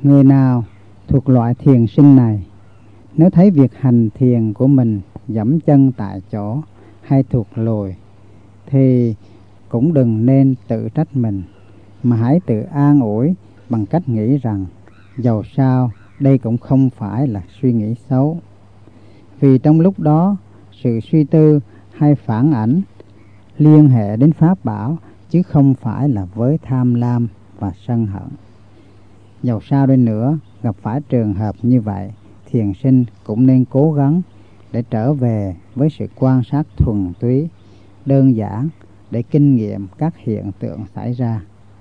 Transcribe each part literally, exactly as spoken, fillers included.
Người nào thuộc loại thiền sinh này, nếu thấy việc hành thiền của mình dẫm chân tại chỗ hay thụt lùi, thì cũng đừng nên tự trách mình, mà hãy tự an ủi bằng cách nghĩ rằng dầu sao đây cũng không phải là suy nghĩ xấu. Vì trong lúc đó, sự suy tư hay phản ảnh liên hệ đến pháp bảo, chứ không phải là với tham lam và sân hận. Dầu sao đi nữa, gặp phải trường hợp như vậy, thiền sinh cũng nên cố gắng để trở về với sự quan sát thuần túy, đơn giản để kinh nghiệm các hiện tượng xảy ra.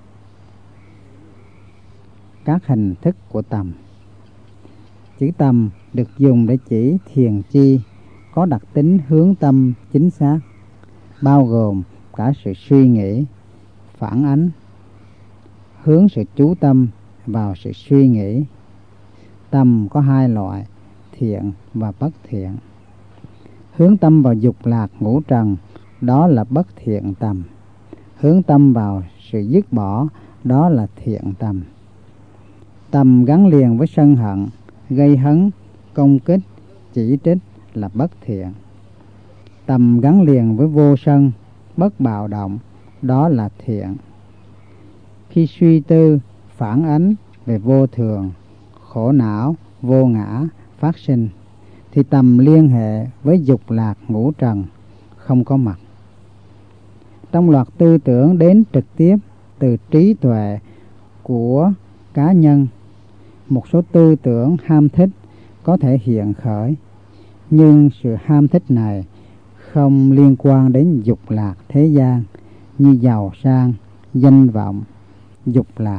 Các hình thức của tầm. Chữ tầm được dùng để chỉ thiền chi có đặc tính hướng tâm chính xác, bao gồm cả sự suy nghĩ, phản ánh, hướng sự chú tâm vào sự suy nghĩ. Tầm có hai loại, thiện và bất thiện. Hướng tâm vào dục lạc ngũ trần, đó là bất thiện tầm. Hướng tâm vào sự dứt bỏ, đó là thiện tầm. Tầm gắn liền với sân hận, gây hấn, công kích, chỉ trích là bất thiện. Tầm gắn liền với vô sân, bất bạo động, đó là thiện. Khi suy tư, phản ánh về vô thường, khổ não, vô ngã phát sinh, thì tầm liên hệ với dục lạc ngũ trần không có mặt. Trong loạt tư tưởng đến trực tiếp từ trí tuệ của cá nhân, một số tư tưởng ham thích có thể hiện khởi, nhưng sự ham thích này không liên quan đến dục lạc thế gian như giàu sang, danh vọng, dục lạc.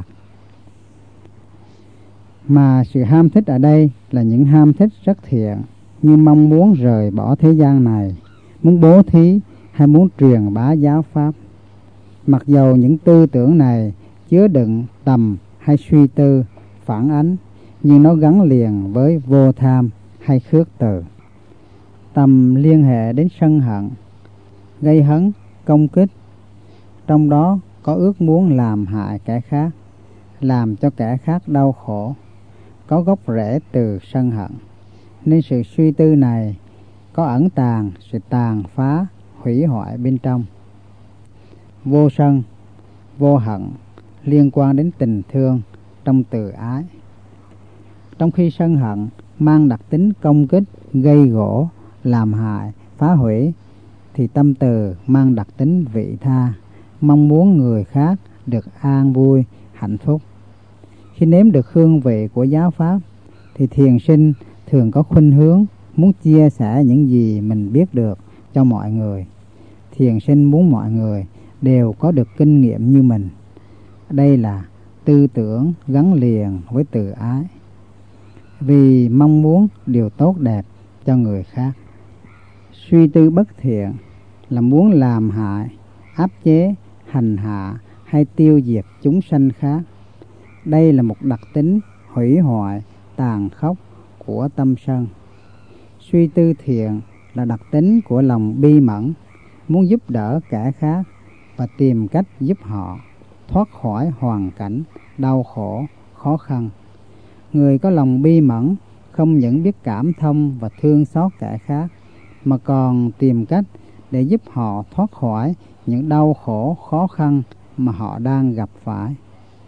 Mà sự ham thích ở đây là những ham thích rất thiện, như mong muốn rời bỏ thế gian này, muốn bố thí hay muốn truyền bá giáo pháp. Mặc dầu những tư tưởng này chứa đựng tầm hay suy tư, phản ánh, nhưng nó gắn liền với vô tham hay khước từ. Tầm liên hệ đến sân hận, gây hấn, công kích, trong đó có ước muốn làm hại kẻ khác, làm cho kẻ khác đau khổ, có gốc rễ từ sân hận. Nên sự suy tư này có ẩn tàng sự tàn phá, hủy hoại bên trong. Vô sân, vô hận liên quan đến tình thương trong từ ái. Trong khi sân hận mang đặc tính công kích, gây gổ, làm hại, phá hủy, thì tâm từ mang đặc tính vị tha, mong muốn người khác được an vui, hạnh phúc. Khi nếm được hương vị của giáo pháp, thì thiền sinh thường có khuynh hướng muốn chia sẻ những gì mình biết được cho mọi người. Thiền sinh muốn mọi người đều có được kinh nghiệm như mình. Đây là tư tưởng gắn liền với từ ái, vì mong muốn điều tốt đẹp cho người khác. Suy tư bất thiện là muốn làm hại, áp chế, hành hạ hay tiêu diệt chúng sanh khác. Đây là một đặc tính hủy hoại, tàn khốc của tâm sân. Suy tư thiện là đặc tính của lòng bi mẫn, muốn giúp đỡ kẻ khác và tìm cách giúp họ thoát khỏi hoàn cảnh đau khổ, khó khăn. Người có lòng bi mẫn không những biết cảm thông và thương xót kẻ khác, mà còn tìm cách để giúp họ thoát khỏi những đau khổ, khó khăn mà họ đang gặp phải.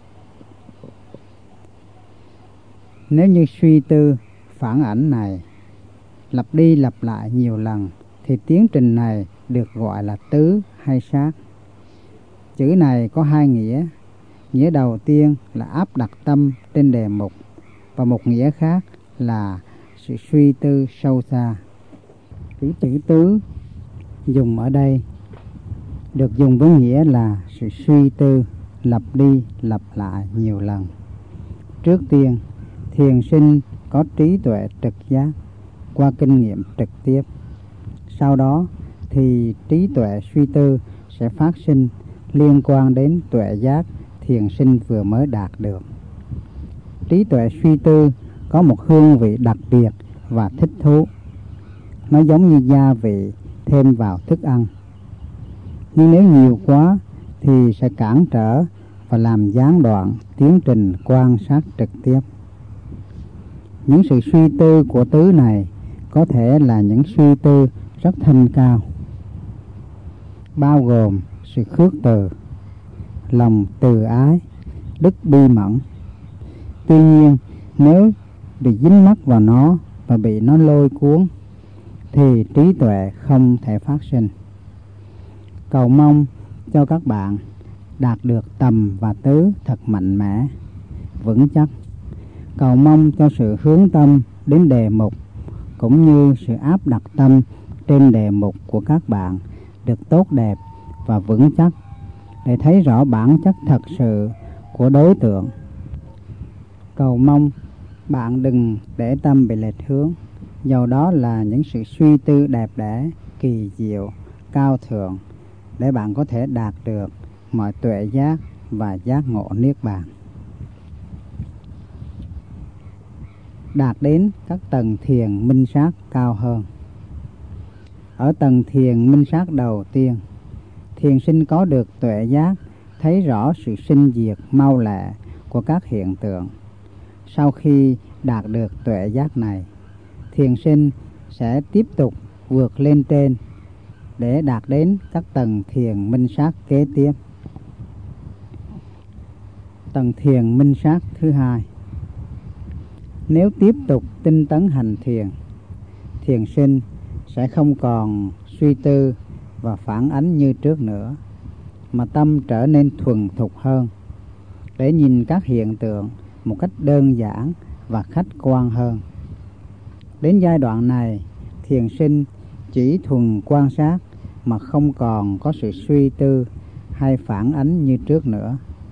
Nếu như suy tư, phản ảnh này lặp đi lặp lại nhiều lần, thì tiến trình này được gọi là tứ hay sát. Chữ này có hai nghĩa. Nghĩa đầu tiên là áp đặt tâm trên đề mục, và một nghĩa khác là sự suy tư sâu xa. Chữ chữ tứ dùng ở đây được dùng với nghĩa là sự suy tư lặp đi lặp lại nhiều lần. Trước tiên, thiền sinh có trí tuệ trực giác qua kinh nghiệm trực tiếp. Sau đó thì trí tuệ suy tư sẽ phát sinh liên quan đến tuệ giác thiền sinh vừa mới đạt được. Trí tuệ suy tư có một hương vị đặc biệt và thích thú. Nó giống như gia vị thêm vào thức ăn. Nhưng nếu nhiều quá thì sẽ cản trở và làm gián đoạn tiến trình quan sát trực tiếp. Những sự suy tư của tứ này có thể là những suy tư rất thanh cao, bao gồm sự khước từ, lòng từ ái, đức bi mẫn. Tuy nhiên, nếu bị dính mắc vào nó và bị nó lôi cuốn, thì trí tuệ không thể phát sinh. Cầu mong cho các bạn đạt được tầm và tứ thật mạnh mẽ, vững chắc. Cầu mong cho sự hướng tâm đến đề mục cũng như sự áp đặt tâm trên đề mục của các bạn được tốt đẹp và vững chắc, để thấy rõ bản chất thật sự của đối tượng. Cầu mong bạn đừng để tâm bị lệch hướng, dầu đó là những sự suy tư đẹp đẽ, kỳ diệu, cao thượng, để bạn có thể đạt được mọi tuệ giác và giác ngộ niết bàn. Đạt đến các tầng thiền minh sát cao hơn. Ở tầng thiền minh sát đầu tiên, thiền sinh có được tuệ giác, thấy rõ sự sinh diệt mau lẹ của các hiện tượng. Sau khi đạt được tuệ giác này, thiền sinh sẽ tiếp tục vượt lên trên để đạt đến các tầng thiền minh sát kế tiếp. Tầng thiền minh sát thứ hai. Nếu tiếp tục tinh tấn hành thiền, thiền sinh sẽ không còn suy tư và phản ánh như trước nữa, mà tâm trở nên thuần thục hơn, để nhìn các hiện tượng một cách đơn giản và khách quan hơn. Đến giai đoạn này, thiền sinh chỉ thuần quan sát mà không còn có sự suy tư hay phản ánh như trước nữa.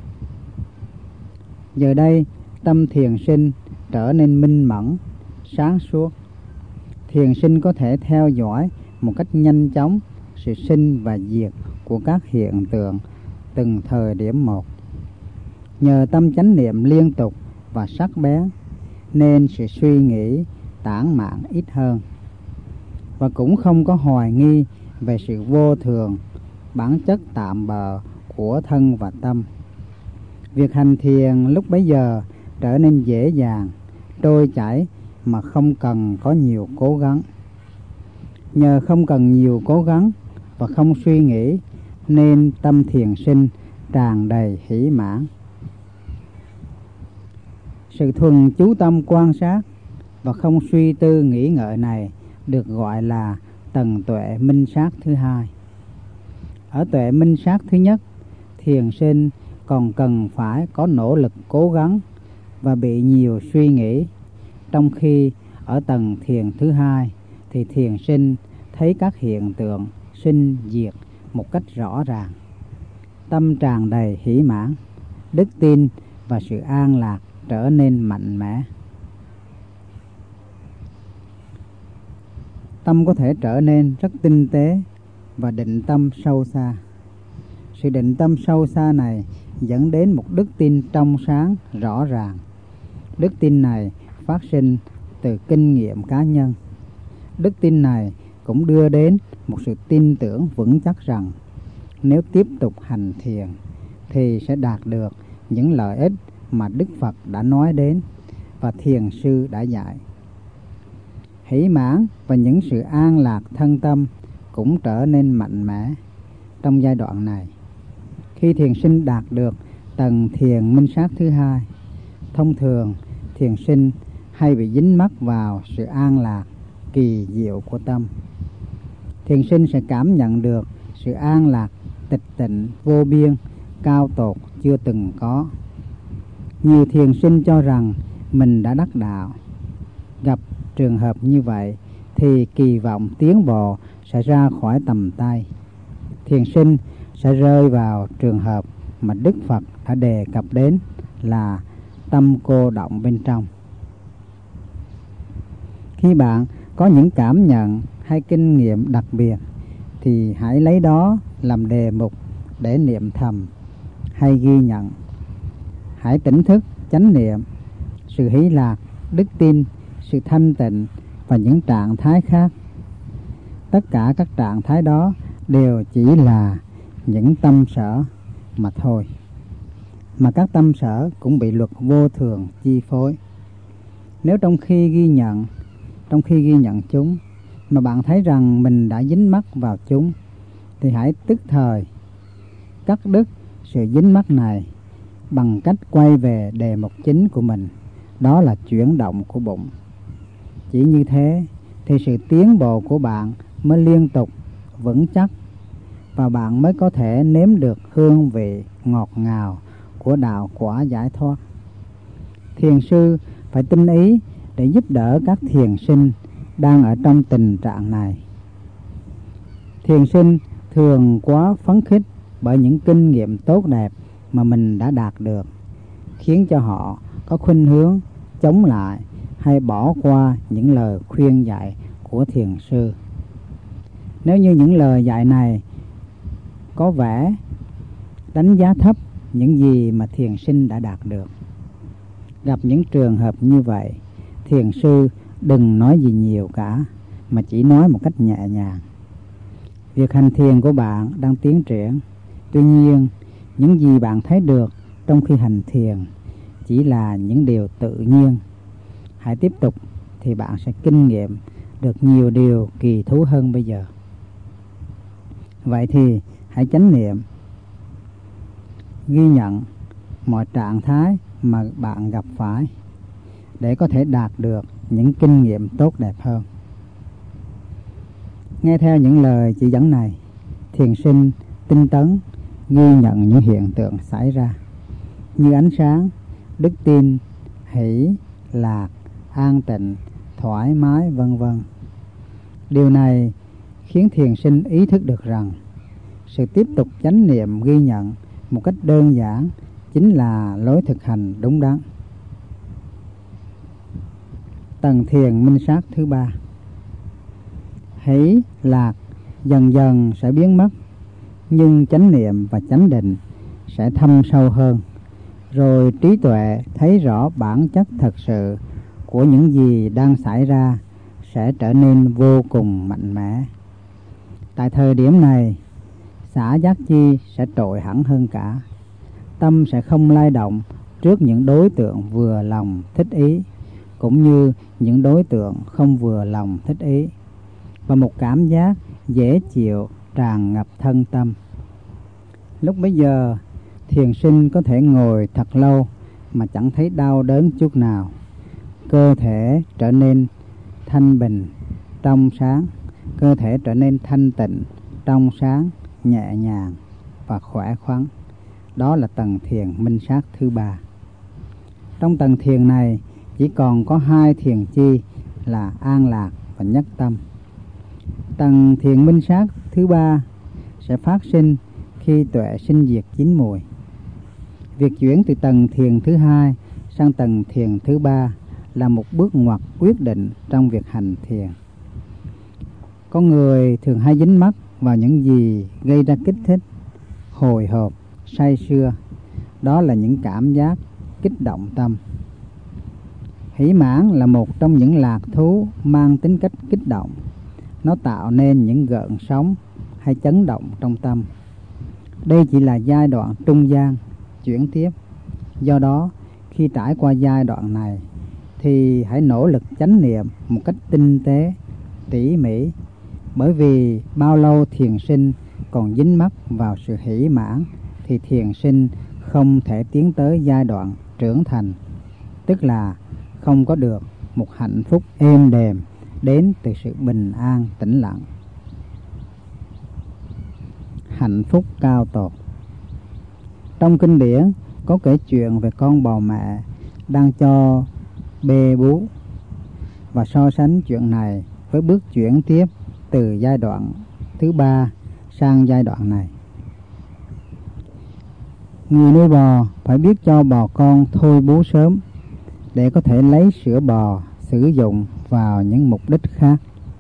Giờ đây, tâm thiền sinh trở nên minh mẫn, sáng suốt. Thiền sinh có thể theo dõi một cách nhanh chóng sự sinh và diệt của các hiện tượng từng thời điểm một. Nhờ tâm chánh niệm liên tục và sắc bén, nên sự suy nghĩ tản mạn ít hơn, và cũng không có hoài nghi về sự vô thường, bản chất tạm bợ của thân và tâm. Việc hành thiền lúc bấy giờ trở nên dễ dàng, trôi chảy mà không cần có nhiều cố gắng. Nhờ không cần nhiều cố gắng và không suy nghĩ, nên tâm thiền sinh tràn đầy hỷ mãn. Sự thuần chú tâm quan sát và không suy tư nghĩ ngợi này được gọi là tầng tuệ minh sát thứ hai. Ở tuệ minh sát thứ nhất, thiền sinh còn cần phải có nỗ lực cố gắng và bị nhiều suy nghĩ, trong khi ở tầng thiền thứ hai thì thiền sinh thấy các hiện tượng sinh diệt một cách rõ ràng. Tâm tràn đầy hỷ mãn, đức tin và sự an lạc trở nên mạnh mẽ. Tâm có thể trở nên rất tinh tế và định tâm sâu xa. Sự định tâm sâu xa này dẫn đến một đức tin trong sáng, rõ ràng. Đức tin này phát sinh từ kinh nghiệm cá nhân. Đức tin này cũng đưa đến một sự tin tưởng vững chắc rằng nếu tiếp tục hành thiền thì sẽ đạt được những lợi ích mà Đức Phật đã nói đến và thiền sư đã dạy. Hỷ mãn và những sự an lạc thân tâm cũng trở nên mạnh mẽ trong giai đoạn này. Khi thiền sinh đạt được tầng thiền minh sát thứ hai, thông thường thiền sinh hay bị dính mắc vào sự an lạc kỳ diệu của tâm. Thiền sinh sẽ cảm nhận được sự an lạc tịch tịnh vô biên, cao tột chưa từng có. Nhiều thiền sinh cho rằng mình đã đắc đạo. Gặp trường hợp như vậy thì kỳ vọng tiến bộ sẽ ra khỏi tầm tay. Thiền sinh sẽ rơi vào trường hợp mà Đức Phật đã đề cập đến là tâm cô động bên trong. Khi bạn có những cảm nhận hay kinh nghiệm đặc biệt thì hãy lấy đó làm đề mục để niệm thầm hay ghi nhận. Hãy tỉnh thức chánh niệm sự hỷ lạc, đức tin, sự thanh tịnh và những trạng thái khác. Tất cả các trạng thái đó đều chỉ là những tâm sở mà thôi, mà các tâm sở cũng bị luật vô thường chi phối. Nếu trong khi ghi nhận, trong khi ghi nhận chúng mà bạn thấy rằng mình đã dính mắc vào chúng, thì hãy tức thời cắt đứt sự dính mắc này bằng cách quay về đề mục chính của mình, đó là chuyển động của bụng. Chỉ như thế thì sự tiến bộ của bạn mới liên tục, vững chắc, và bạn mới có thể nếm được hương vị ngọt ngào của đạo quả giải thoát. Thiền sư phải tinh ý để giúp đỡ các thiền sinh đang ở trong tình trạng này. Thiền sinh thường quá phấn khích bởi những kinh nghiệm tốt đẹp mà mình đã đạt được, khiến cho họ có khuynh hướng chống lại hay bỏ qua những lời khuyên dạy của thiền sư. Nếu như những lời dạy này có vẻ đánh giá thấp những gì mà thiền sinh đã đạt được, gặp những trường hợp như vậy, thiền sư đừng nói gì nhiều cả, mà chỉ nói một cách nhẹ nhàng: việc hành thiền của bạn đang tiến triển. Tuy nhiên, những gì bạn thấy được trong khi hành thiền chỉ là những điều tự nhiên. Hãy tiếp tục thì bạn sẽ kinh nghiệm được nhiều điều kỳ thú hơn bây giờ. Vậy thì hãy chánh niệm, ghi nhận mọi trạng thái mà bạn gặp phải để có thể đạt được những kinh nghiệm tốt đẹp hơn. Nghe theo những lời chỉ dẫn này, thiền sinh tinh tấn ghi nhận những hiện tượng xảy ra như ánh sáng, đức tin, hỷ, lạc, an tịnh, thoải mái, vân vân. Điều này khiến thiền sinh ý thức được rằng sự tiếp tục chánh niệm ghi nhận một cách đơn giản chính là lối thực hành đúng đắn. Tầng thiền minh sát thứ ba. Hỷ, lạc dần dần sẽ biến mất, nhưng chánh niệm và chánh định sẽ thâm sâu hơn. Rồi trí tuệ thấy rõ bản chất thật sự của những gì đang xảy ra sẽ trở nên vô cùng mạnh mẽ. Tại thời điểm này, xả giác chi sẽ trội hẳn hơn cả. Tâm sẽ không lay động trước những đối tượng vừa lòng thích ý, cũng như những đối tượng không vừa lòng thích ý, và một cảm giác dễ chịu tràn ngập thân tâm. Lúc bấy giờ, thiền sinh có thể ngồi thật lâu mà chẳng thấy đau đớn chút nào. Cơ thể trở nên thanh bình, trong sáng. Cơ thể trở nên thanh tịnh, trong sáng, nhẹ nhàng và khỏe khoắn. Đó là tầng thiền minh sát thứ ba. Trong tầng thiền này chỉ còn có hai thiền chi là an lạc và nhất tâm. Tầng thiền minh sát thứ ba sẽ phát sinh khi tuệ sinh diệt chín mùi. Việc chuyển từ tầng thiền thứ hai sang tầng thiền thứ ba là một bước ngoặt quyết định trong việc hành thiền. Có người thường hay dính mắc vào những gì gây ra kích thích, hồi hộp, say sưa. Đó là những cảm giác kích động tâm. Hỷ mãn là một trong những lạc thú mang tính cách kích động. Nó tạo nên những gợn sóng hay chấn động trong tâm. Đây chỉ là giai đoạn trung gian, chuyển tiếp. Do đó, khi trải qua giai đoạn này, thì hãy nỗ lực chánh niệm một cách tinh tế, tỉ mỉ. Bởi vì bao lâu thiền sinh còn dính mắc vào sự hỷ mãn, thì thiền sinh không thể tiến tới giai đoạn trưởng thành, tức là không có được một hạnh phúc êm đềm đến từ sự bình an tĩnh lặng. Hạnh phúc cao tột. Trong kinh điển có kể chuyện về con bò mẹ đang cho bê bú, và so sánh chuyện này với bước chuyển tiếp từ giai đoạn thứ ba sang giai đoạn này. Người nuôi bò phải biết cho bò con thôi bú sớm để có thể lấy sữa bò sử dụng vào những mục đích khác.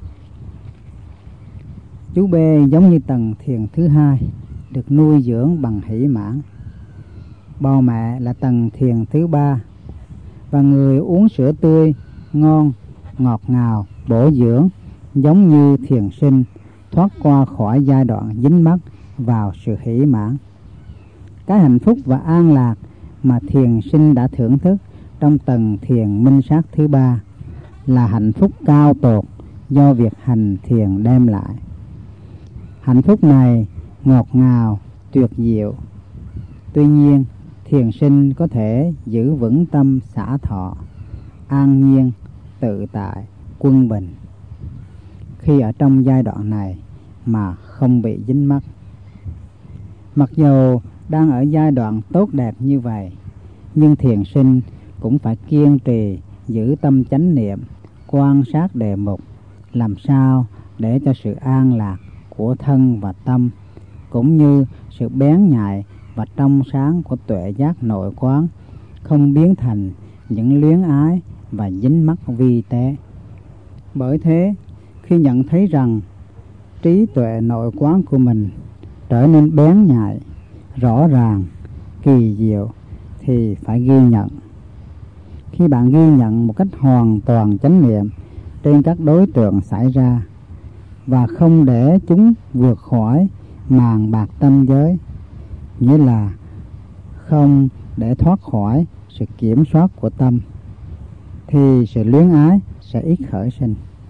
Chú bê giống như tầng thiền thứ hai, được nuôi dưỡng bằng hỷ mãn. Bò mẹ là tầng thiền thứ ba, và người uống sữa tươi, ngon, ngọt ngào, bổ dưỡng giống như thiền sinh thoát qua khỏi giai đoạn dính mắc vào sự hỷ mãn. Cái hạnh phúc và an lạc mà thiền sinh đã thưởng thức trong tầng thiền minh sát thứ ba là hạnh phúc cao tột do việc hành thiền đem lại. Hạnh phúc này ngọt ngào, tuyệt diệu. Tuy nhiên, thiền sinh có thể giữ vững tâm xả thọ, an nhiên, tự tại, quân bình khi ở trong giai đoạn này mà không bị dính mắc. Mặc dù đang ở giai đoạn tốt đẹp như vậy, nhưng thiền sinh cũng phải kiên trì giữ tâm chánh niệm, quan sát đề mục, làm sao để cho sự an lạc của thân và tâm, cũng như sự bén nhạy và trong sáng của tuệ giác nội quán không biến thành những luyến ái và dính mắc vi tế. Bởi thế, khi nhận thấy rằng trí tuệ nội quán của mình trở nên bén nhạy, rõ ràng, kỳ diệu thì phải ghi nhận. Khi bạn ghi nhận một cách hoàn toàn chánh niệm trên các đối tượng xảy ra và không để chúng vượt khỏi màn bạc tâm giới, nghĩa là không để thoát khỏi sự kiểm soát của tâm, thì sự luyến ái sẽ ít khởi sinh.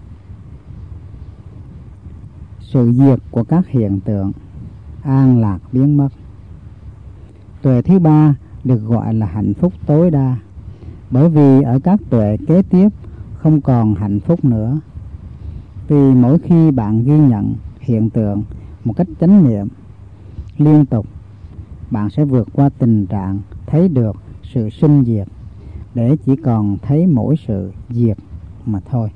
Sự diệt của các hiện tượng, an lạc biến mất. Tuệ thứ ba được gọi là hạnh phúc tối đa, bởi vì ở các tuệ kế tiếp không còn hạnh phúc nữa. Vì mỗi khi bạn ghi nhận hiện tượng một cách chánh niệm liên tục, bạn sẽ vượt qua tình trạng thấy được sự sinh diệt để chỉ còn thấy mỗi sự diệt mà thôi.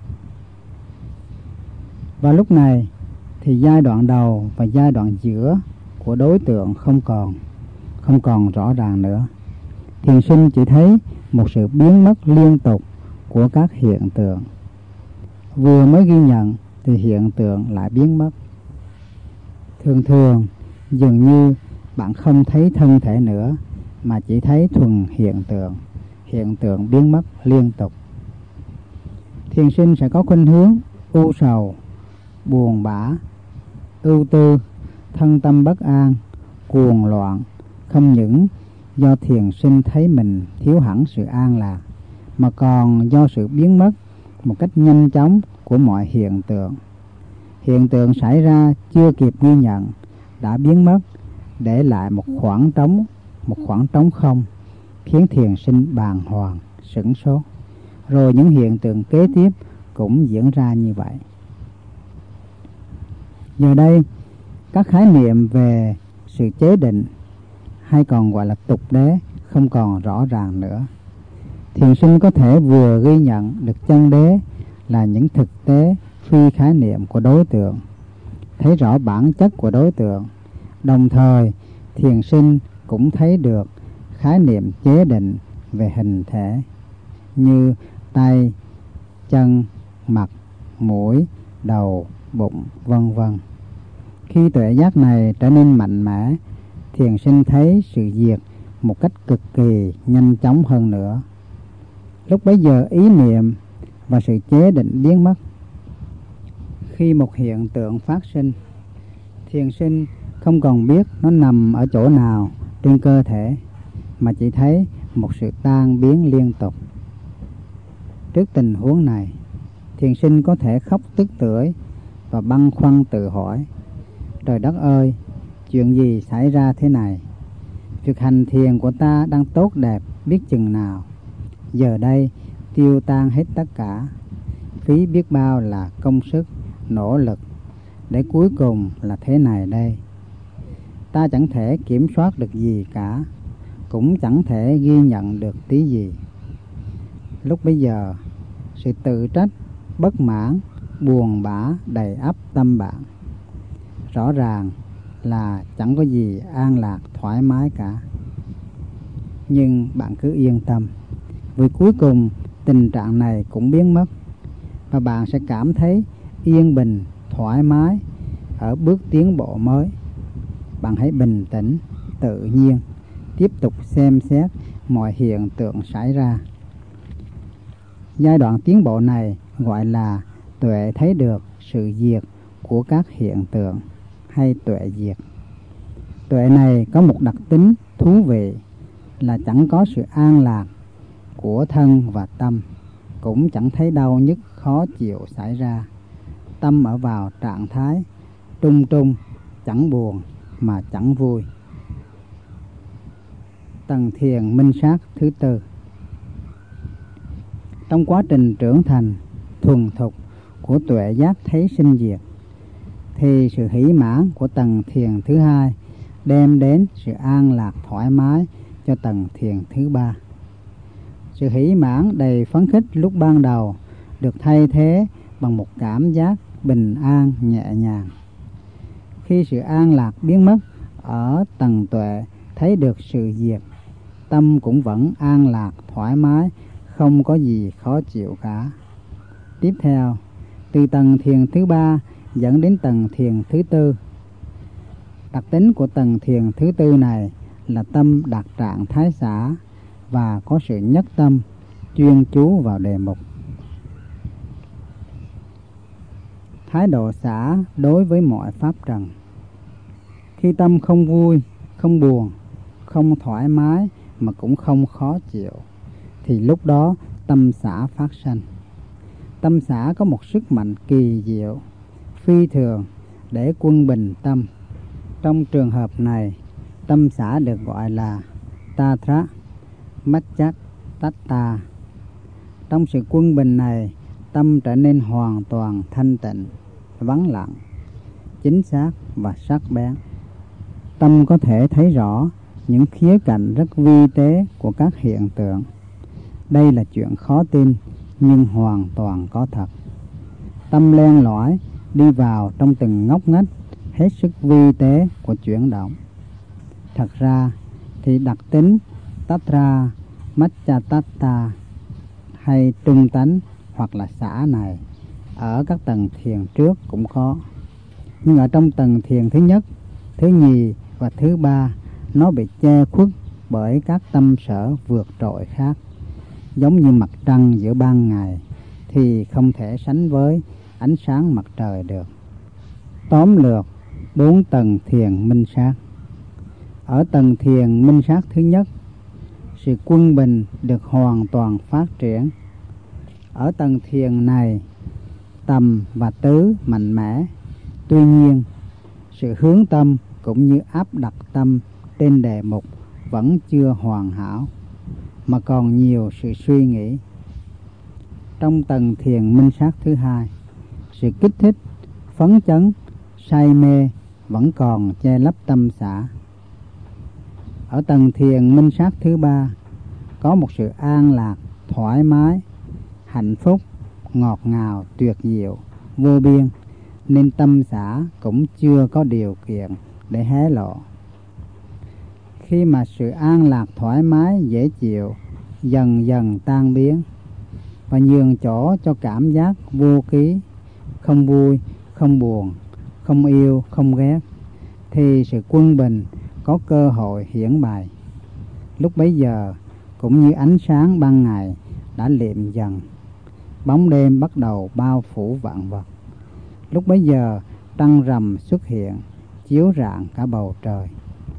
Và lúc này thì giai đoạn đầu và giai đoạn giữa của đối tượng không còn không còn rõ ràng nữa. Thiền sinh chỉ thấy một sự biến mất liên tục của các hiện tượng. Vừa mới ghi nhận thì hiện tượng lại biến mất. Thường thường dường như bạn không thấy thân thể nữa, mà chỉ thấy thuần hiện tượng. Hiện tượng biến mất liên tục. Thiền sinh sẽ có khuynh hướng u sầu, buồn bã, ưu tư, thân tâm bất an, cuồng loạn, không những do thiền sinh thấy mình thiếu hẳn sự an lạc, mà còn do sự biến mất một cách nhanh chóng của mọi hiện tượng. Hiện tượng xảy ra chưa kịp ghi nhận đã biến mất, để lại một khoảng trống, một khoảng trống không, khiến thiền sinh bàng hoàng, sửng sốt. Rồi những hiện tượng kế tiếp cũng diễn ra như vậy. Giờ đây, các khái niệm về sự chế định, hay còn gọi là tục đế, không còn rõ ràng nữa. Thiền sinh có thể vừa ghi nhận được chân đế là những thực tế phi khái niệm của đối tượng, thấy rõ bản chất của đối tượng. Đồng thời, thiền sinh cũng thấy được khái niệm chế định về hình thể như tay, chân, mặt, mũi, đầu, bụng, vân vân. Khi tuệ giác này trở nên mạnh mẽ, thiền sinh thấy sự diệt một cách cực kỳ nhanh chóng hơn nữa. Lúc bấy giờ ý niệm và sự chế định biến mất. Khi một hiện tượng phát sinh, thiền sinh không còn biết nó nằm ở chỗ nào trên cơ thể, mà chỉ thấy một sự tan biến liên tục. Trước tình huống này, thiền sinh có thể khóc tức tưởi và băn khoăn tự hỏi: trời đất ơi, chuyện gì xảy ra thế này? Việc hành thiền của ta đang tốt đẹp biết chừng nào, giờ đây tiêu tan hết tất cả, phí biết bao là công sức, nỗ lực, để cuối cùng là thế này đây. Ta chẳng thể kiểm soát được gì cả, cũng chẳng thể ghi nhận được tí gì. Lúc bấy giờ, sự tự trách, bất mãn, buồn bã đầy ắp tâm bạn. Rõ ràng là chẳng có gì an lạc thoải mái cả. Nhưng bạn cứ yên tâm, vì cuối cùng tình trạng này cũng biến mất, và bạn sẽ cảm thấy yên bình, thoải mái ở bước tiến bộ mới. Bạn hãy bình tĩnh, tự nhiên, tiếp tục xem xét mọi hiện tượng xảy ra. Giai đoạn tiến bộ này gọi là tuệ thấy được sự diệt của các hiện tượng, hay tuệ diệt. Tuệ này có một đặc tính thú vị là chẳng có sự an lạc của thân và tâm, cũng chẳng thấy đau nhức khó chịu xảy ra. Tâm ở vào trạng thái trung trung, chẳng buồn mà chẳng vui. Tầng thiền minh sát thứ tư. Trong quá trình trưởng thành thuần thục của tuệ giác thấy sinh diệt, thì sự hỷ mãn của tầng thiền thứ hai đem đến sự an lạc thoải mái cho tầng thiền thứ ba. Sự hỷ mãn đầy phấn khích lúc ban đầu được thay thế bằng một cảm giác bình an nhẹ nhàng. Khi sự an lạc biến mất ở tầng tuệ thấy được sự diệt, tâm cũng vẫn an lạc thoải mái, không có gì khó chịu cả. Tiếp theo, từ tầng thiền thứ ba dẫn đến tầng thiền thứ tư. Đặc tính của tầng thiền thứ tư này là tâm đạt trạng thái xả và có sự nhất tâm, chuyên chú vào đề mục. Thái độ xả đối với mọi pháp trần. Khi tâm không vui, không buồn, không thoải mái mà cũng không khó chịu, thì lúc đó tâm xả phát sanh. Tâm xả có một sức mạnh kỳ diệu, phi thường để quân bình tâm. Trong trường hợp này, tâm xả được gọi là Tatra Machattatta. Trong sự quân bình này, tâm trở nên hoàn toàn thanh tịnh, vắng lặng, chính xác và sắc bén. Tâm có thể thấy rõ những khía cạnh rất vi tế của các hiện tượng. Đây là chuyện khó tin nhưng hoàn toàn có thật. Tâm len lỏi đi vào trong từng ngóc ngách hết sức vi tế của chuyển động. Thật ra thì đặc tính Tatra Machattatta hay trung tánh hoặc là xả này ở các tầng thiền trước cũng có, nhưng ở trong tầng thiền thứ nhất, thứ nhì và thứ ba, nó bị che khuất bởi các tâm sở vượt trội khác. Giống như mặt trăng giữa ban ngày thì không thể sánh với ánh sáng mặt trời được. Tóm lược bốn tầng thiền minh sát. Ở tầng thiền minh sát thứ nhất, sự quân bình được hoàn toàn phát triển. Ở tầng thiền này, tầm và tứ mạnh mẽ. Tuy nhiên, sự hướng tâm cũng như áp đặt tâm trên đề mục vẫn chưa hoàn hảo, mà còn nhiều sự suy nghĩ. Trong tầng thiền minh sát thứ hai, sự kích thích, phấn chấn, say mê vẫn còn che lấp tâm xả. Ở tầng thiền minh sát thứ ba, có một sự an lạc, thoải mái, hạnh phúc, ngọt ngào, tuyệt diệu, vô biên, nên tâm xả cũng chưa có điều kiện để hé lộ. Khi mà sự an lạc, thoải mái, dễ chịu dần dần tan biến và nhường chỗ cho cảm giác vô ký, không vui, không buồn, không yêu, không ghét, thì sự quân bình có cơ hội hiển bày. Lúc bấy giờ cũng như ánh sáng ban ngày đã liệm dần, bóng đêm bắt đầu bao phủ vạn vật. Lúc bấy giờ trăng rằm xuất hiện, chiếu rạng cả bầu trời.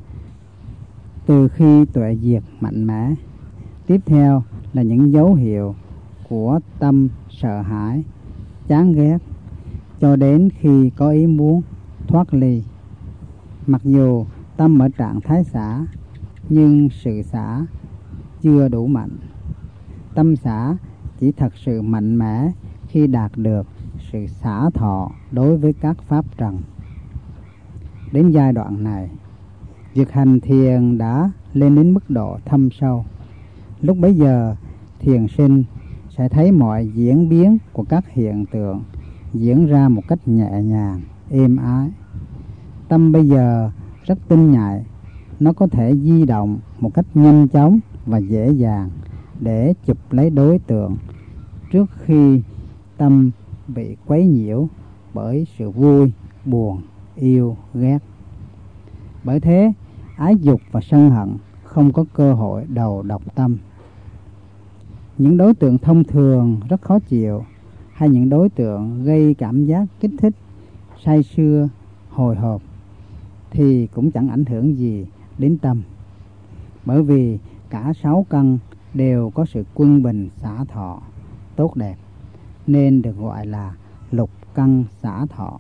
Từ khi tuệ diệt mạnh mẽ, tiếp theo là những dấu hiệu của tâm sợ hãi, chán ghét, cho đến khi có ý muốn thoát ly. Mặc dù tâm ở trạng thái xả, nhưng sự xả chưa đủ mạnh. Tâm xả chỉ thật sự mạnh mẽ khi đạt được sự xả thọ đối với các pháp trần. Đến giai đoạn này, việc hành thiền đã lên đến mức độ thâm sâu. Lúc bấy giờ, thiền sinh sẽ thấy mọi diễn biến của các hiện tượng diễn ra một cách nhẹ nhàng, êm ái. Tâm bây giờ rất tinh nhạy, nó có thể di động một cách nhanh chóng và dễ dàng để chụp lấy đối tượng trước khi tâm bị quấy nhiễu bởi sự vui, buồn, yêu, ghét. Bởi thế, ái dục và sân hận không có cơ hội đầu độc tâm. Những đối tượng thông thường rất khó chịu, hay những đối tượng gây cảm giác kích thích, say sưa, hồi hộp, thì cũng chẳng ảnh hưởng gì đến tâm. Bởi vì cả sáu căn đều có sự quân bình xả thọ tốt đẹp, nên được gọi là lục căn xả thọ.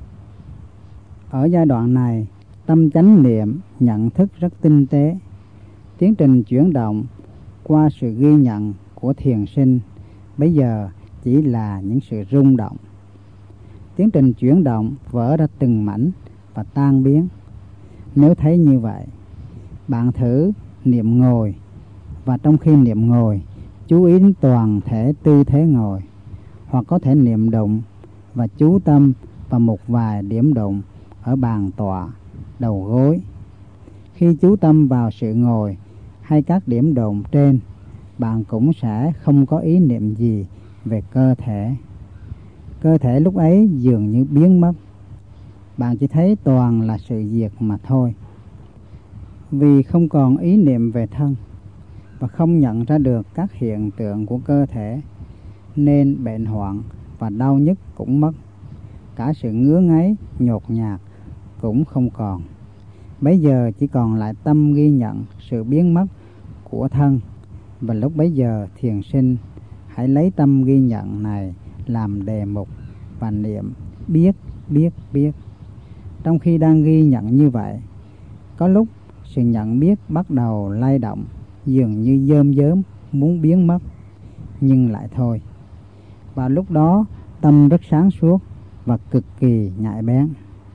Ở giai đoạn này, tâm chánh niệm nhận thức rất tinh tế. Tiến trình chuyển động qua sự ghi nhận của thiền sinh bây giờ chỉ là những sự rung động. Tiến trình chuyển động vỡ ra từng mảnh và tan biến. Nếu thấy như vậy, bạn thử niệm ngồi, và trong khi niệm ngồi, chú ý đến toàn thể tư thế ngồi, hoặc có thể niệm đụng và chú tâm vào một vài điểm đụng ở bàn tọa, đầu gối. Khi chú tâm vào sự ngồi hay các điểm đụng trên, bạn cũng sẽ không có ý niệm gì về cơ thể. Cơ thể lúc ấy dường như biến mất. Bạn chỉ thấy toàn là sự diệt mà thôi. Vì không còn ý niệm về thân và không nhận ra được các hiện tượng của cơ thể, nên bệnh hoạn và đau nhức cũng mất. Cả sự ngứa ngáy, nhột nhạt cũng không còn. Bây giờ chỉ còn lại tâm ghi nhận sự biến mất của thân. Và lúc bấy giờ thiền sinh hãy lấy tâm ghi nhận này làm đề mục và niệm biết, biết, biết. Trong khi đang ghi nhận như vậy, có lúc sự nhận biết bắt đầu lay động, dường như dơm dớm muốn biến mất, nhưng lại thôi. Vào lúc đó tâm rất sáng suốt và cực kỳ nhạy bén.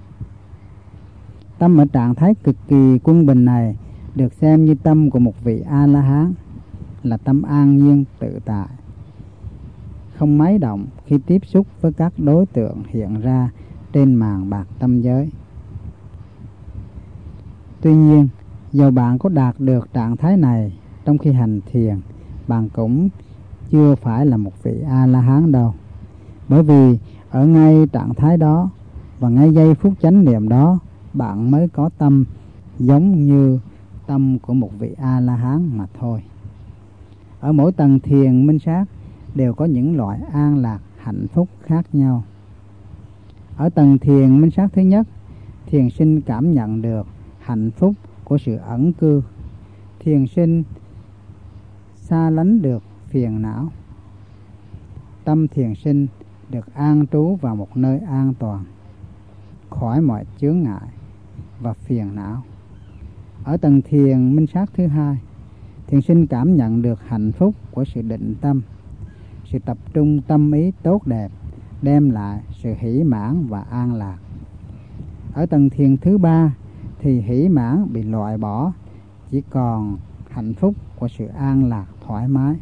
Tâm ở trạng thái cực kỳ quân bình này được xem như tâm của một vị A-la-hán, là tâm an nhiên tự tại, không máy động khi tiếp xúc với các đối tượng hiện ra trên màn bạc tâm giới. Tuy nhiên, dầu bạn có đạt được trạng thái này trong khi hành thiền, bạn cũng chưa phải là một vị A-la-hán đâu. Bởi vì ở ngay trạng thái đó và ngay giây phút chánh niệm đó, bạn mới có tâm giống như tâm của một vị A-la-hán mà thôi. Ở mỗi tầng thiền minh sát đều có những loại an lạc hạnh phúc khác nhau. Ở tầng thiền minh sát thứ nhất, thiền sinh cảm nhận được hạnh phúc của sự ẩn cư. Thiền sinh xa lánh được phiền não. Tâm thiền sinh được an trú vào một nơi an toàn, khỏi mọi chướng ngại và phiền não. Ở tầng thiền minh sát thứ hai, thiền sinh cảm nhận được hạnh phúc của sự định tâm, sự tập trung tâm ý tốt đẹp, đem lại sự hỷ mãn và an lạc. Ở tầng thiền thứ ba thì hỷ mãn bị loại bỏ, chỉ còn hạnh phúc của sự an lạc thoải mái.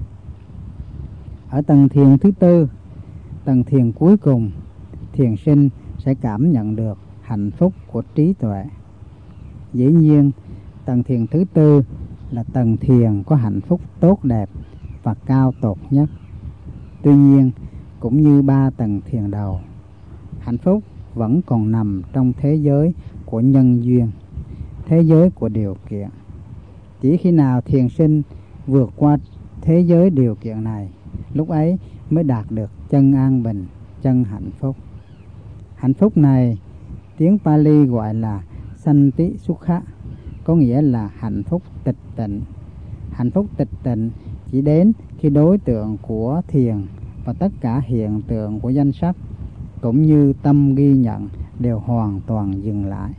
Ở tầng thiền thứ tư, tầng thiền cuối cùng, thiền sinh sẽ cảm nhận được hạnh phúc của trí tuệ. Dĩ nhiên, tầng thiền thứ tư là tầng thiền có hạnh phúc tốt đẹp và cao tột nhất. Tuy nhiên, cũng như ba tầng thiền đầu, hạnh phúc vẫn còn nằm trong thế giới của nhân duyên, thế giới của điều kiện. Chỉ khi nào thiền sinh vượt qua thế giới điều kiện này, lúc ấy mới đạt được chân an bình, chân hạnh phúc. Hạnh phúc này tiếng Pali gọi là Santi Sukha, có nghĩa là hạnh phúc tịch tịnh. Hạnh phúc tịch tịnh chỉ đến khi đối tượng của thiền và tất cả hiện tượng của danh sắc cũng như tâm ghi nhận đều hoàn toàn dừng lại.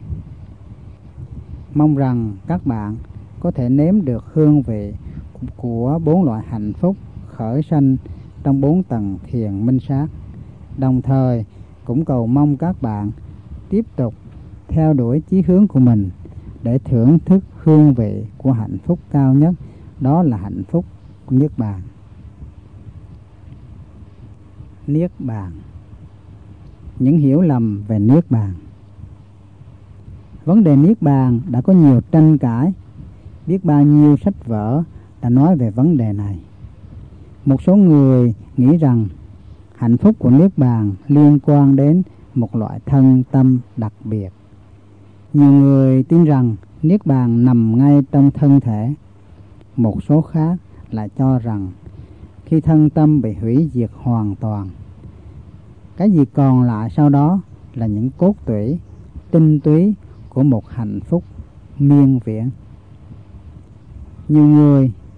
Mong rằng các bạn có thể nếm được hương vị của bốn loại hạnh phúc khởi sanh trong bốn tầng thiền minh sát. Đồng thời cũng cầu mong các bạn tiếp tục theo đuổi chí hướng của mình để thưởng thức hương vị của hạnh phúc cao nhất, đó là hạnh phúc Niết Bàn. Niết Bàn. Những hiểu lầm về Niết Bàn. Vấn đề Niết Bàn đã có nhiều tranh cãi, biết bao nhiêu sách vở đã nói về vấn đề này. Một số người nghĩ rằng hạnh phúc của Niết Bàn liên quan đến một loại thân tâm đặc biệt. Nhiều người tin rằng Niết Bàn nằm ngay trong thân thể. Một số khác lại cho rằng khi thân tâm bị hủy diệt hoàn toàn, cái gì còn lại sau đó là những cốt tủy, tinh túy của một hạnh phúc miên viễn. Nhiều người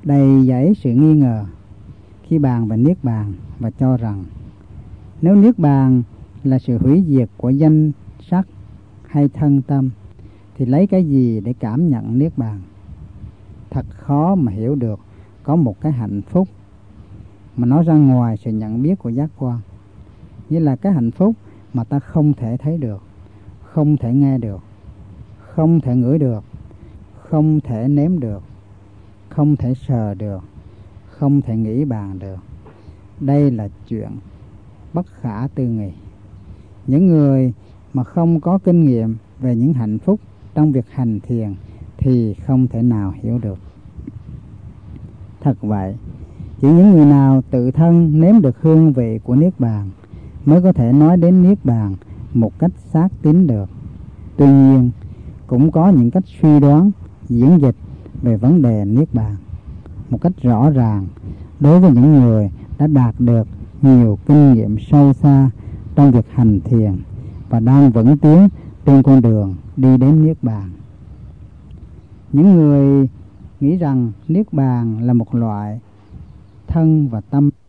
đầy dẫy sự nghi ngờ khi bàn về niết bàn, và cho rằng nếu niết bàn là sự hủy diệt của danh sắc hay thân tâm thì lấy cái gì để cảm nhận niết bàn? Thật khó mà hiểu được có một cái hạnh phúc mà nó ra ngoài sự nhận biết của giác quan, như là cái hạnh phúc mà ta không thể thấy được, không thể nghe được, không thể ngửi được, không thể nếm được, không thể sờ được, không thể nghĩ bàn được. Đây là chuyện bất khả tư nghị. Những người mà không có kinh nghiệm về những hạnh phúc trong việc hành thiền thì không thể nào hiểu được. Thật vậy, chỉ những người nào tự thân nếm được hương vị của niết bàn mới có thể nói đến niết bàn một cách xác tín được. Tuy nhiên, cũng có những cách suy đoán, diễn dịch về vấn đề niết bàn một cách rõ ràng đối với những người đã đạt được nhiều kinh nghiệm sâu xa trong việc hành thiền và đang vững tiến trên con đường đi đến niết bàn. Những người nghĩ rằng niết bàn là một loại thân và tâm